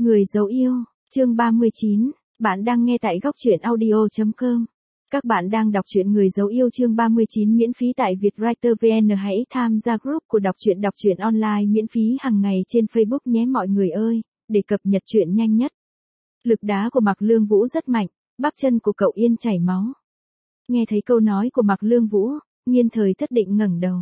Người dấu yêu, chương 39, bạn đang nghe tại góc truyện audio.com. Các bạn đang đọc truyện Người dấu yêu chương 39 miễn phí tại Vietwriter VN. Hãy tham gia group của đọc truyện online miễn phí hàng ngày trên Facebook nhé mọi người ơi, để cập nhật truyện nhanh nhất. Lực đá của Mạc Lương Vũ rất mạnh, bắp chân của cậu Yên chảy máu. Nghe thấy câu nói của Mạc Lương Vũ, Nghiên Thời Thất định ngẩng đầu.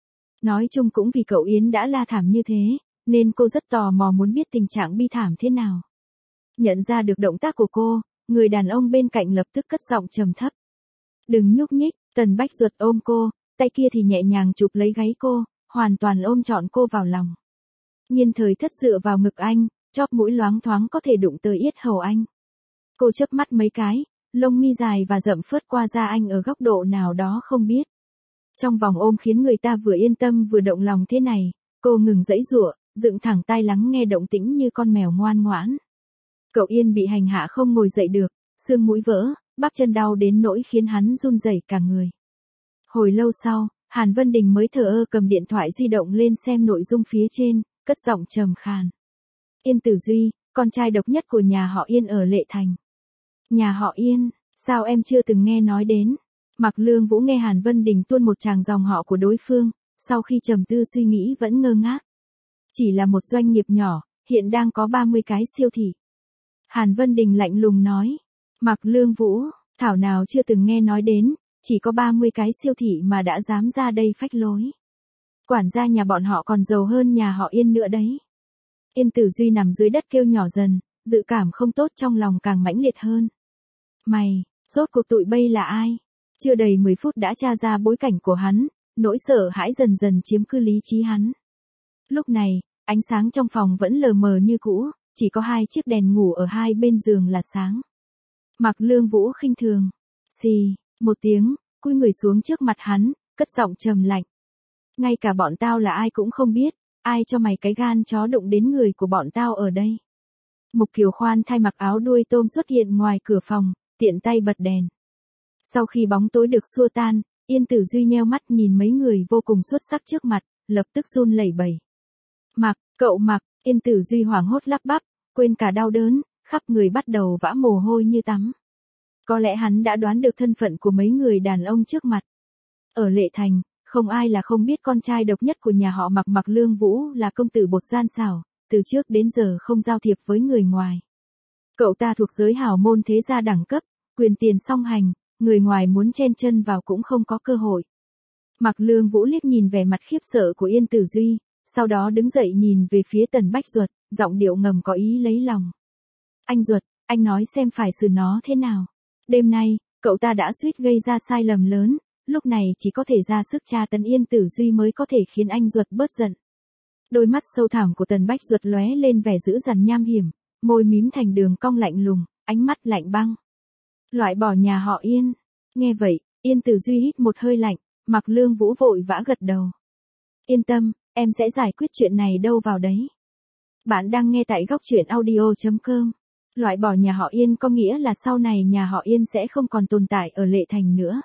Nói chung cũng vì cậu Yến đã la thảm như thế, nên cô rất tò mò muốn biết tình trạng bi thảm thế nào. Nhận ra được động tác của cô, người đàn ông bên cạnh lập tức cất giọng trầm thấp. Đừng nhúc nhích, Tần Bách Duật ôm cô, tay kia thì nhẹ nhàng chụp lấy gáy cô, hoàn toàn ôm trọn cô vào lòng. Nghiên Thời Thất dựa vào ngực anh, chóp mũi loáng thoáng có thể đụng tới yết hầu anh. Cô chớp mắt mấy cái, lông mi dài và rậm phớt qua da anh ở góc độ nào đó không biết. Trong vòng ôm khiến người ta vừa yên tâm vừa động lòng thế này, cô ngừng giãy giụa, dựng thẳng tai lắng nghe động tĩnh như con mèo ngoan ngoãn. Cậu Yên bị hành hạ không ngồi dậy được, xương mũi vỡ, bắp chân đau đến nỗi khiến hắn run rẩy cả người. Hồi lâu sau, Hàn Vân Đình mới thờ ơ cầm điện thoại di động lên xem nội dung phía trên, cất giọng trầm khàn. Yên Tử Duy, con trai độc nhất của nhà họ Yên ở Lệ Thành. Nhà họ Yên, sao em chưa từng nghe nói đến? Mạc Lương Vũ nghe Hàn Vân Đình tuôn một tràng dòng họ của đối phương, sau khi trầm tư suy nghĩ vẫn ngơ ngác. Chỉ là một doanh nghiệp nhỏ, hiện đang có 30 cái siêu thị. Hàn Vân Đình lạnh lùng nói. Mạc Lương Vũ, thảo nào chưa từng nghe nói đến, chỉ có 30 cái siêu thị mà đã dám ra đây phách lối. Quản gia nhà bọn họ còn giàu hơn nhà họ Yên nữa đấy. Yên Tử Duy nằm dưới đất kêu nhỏ dần, dự cảm không tốt trong lòng càng mãnh liệt hơn. Mày, rốt cuộc tụi bay là ai? Chưa đầy 10 phút đã tra ra bối cảnh của hắn, nỗi sợ hãi dần dần chiếm cứ lý trí hắn. Lúc này, ánh sáng trong phòng vẫn lờ mờ như cũ, chỉ có 2 chiếc đèn ngủ ở hai bên giường là sáng. Mạc Lương Vũ khinh thường. Xì, một tiếng, cúi người xuống trước mặt hắn, cất giọng trầm lạnh. Ngay cả bọn tao là ai cũng không biết, ai cho mày cái gan chó đụng đến người của bọn tao ở đây. Mục Kiều Khoan thay mặc áo đuôi tôm xuất hiện ngoài cửa phòng, tiện tay bật đèn. Sau khi bóng tối được xua tan, Yên Tử Duy nheo mắt nhìn mấy người vô cùng xuất sắc trước mặt, lập tức run lẩy bẩy. Mạc, cậu Mạc, Yên Tử Duy hoảng hốt lắp bắp, quên cả đau đớn, khắp người bắt đầu vã mồ hôi như tắm. Có lẽ hắn đã đoán được thân phận của mấy người đàn ông trước mặt. Ở Lệ Thành, không ai là không biết con trai độc nhất của nhà họ Mạc. Mạc Lương Vũ là công tử bột gian xảo, từ trước đến giờ không giao thiệp với người ngoài. Cậu ta thuộc giới hào môn thế gia đẳng cấp, quyền tiền song hành, người ngoài muốn chen chân vào cũng không có cơ hội. Mạc Lương Vũ liếc nhìn vẻ mặt khiếp sợ của Yên Tử Duy, sau đó đứng dậy nhìn về phía Tần Bách Duật, giọng điệu ngầm có ý lấy lòng. Anh Duật, anh nói xem phải xử nó thế nào. Đêm nay, cậu ta đã suýt gây ra sai lầm lớn, lúc này chỉ có thể ra sức tra tấn Yên Tử Duy mới có thể khiến anh Duật bớt giận. Đôi mắt sâu thẳm của Tần Bách Duật lóe lên vẻ dữ dằn nham hiểm, môi mím thành đường cong lạnh lùng, ánh mắt lạnh băng. Loại bỏ nhà họ Yên. Nghe vậy, Yên Tử Duy hít một hơi lạnh, Mạc Lương Vũ vội vã gật đầu. Yên tâm, em sẽ giải quyết chuyện này đâu vào đấy. Bạn đang nghe tại góc truyện audio.com. Loại bỏ nhà họ Yên có nghĩa là sau này nhà họ Yên sẽ không còn tồn tại ở Lệ Thành nữa.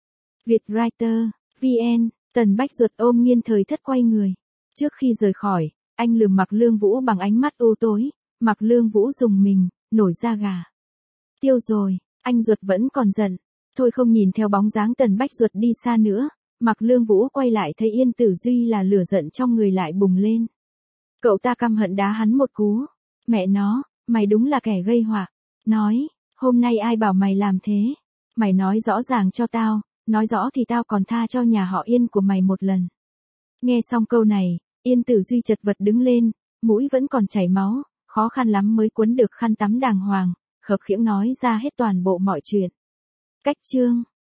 Vietwriter, VN, Tần Bách Duật ôm Nghiên Thời Thất quay người. Trước khi rời khỏi, anh lườm Mạc Lương Vũ bằng ánh mắt u tối, Mạc Lương Vũ rùng mình, nổi da gà. Tiêu rồi, anh Duật vẫn còn giận. Thôi không nhìn theo bóng dáng Tần Bách Duật đi xa nữa, Mạc Lương Vũ quay lại thấy Yên Tử Duy là lửa giận trong người lại bùng lên. Cậu ta căm hận đá hắn một cú. Mẹ nó, mày đúng là kẻ gây họa. Nói, hôm nay ai bảo mày làm thế? Mày nói rõ ràng cho tao, nói rõ thì tao còn tha cho nhà họ Yên của mày một lần. Nghe xong câu này, Yên Tử Duy chật vật đứng lên, mũi vẫn còn chảy máu, khó khăn lắm mới quấn được khăn tắm đàng hoàng, khập khiễng nói ra hết toàn bộ mọi chuyện. Cách chương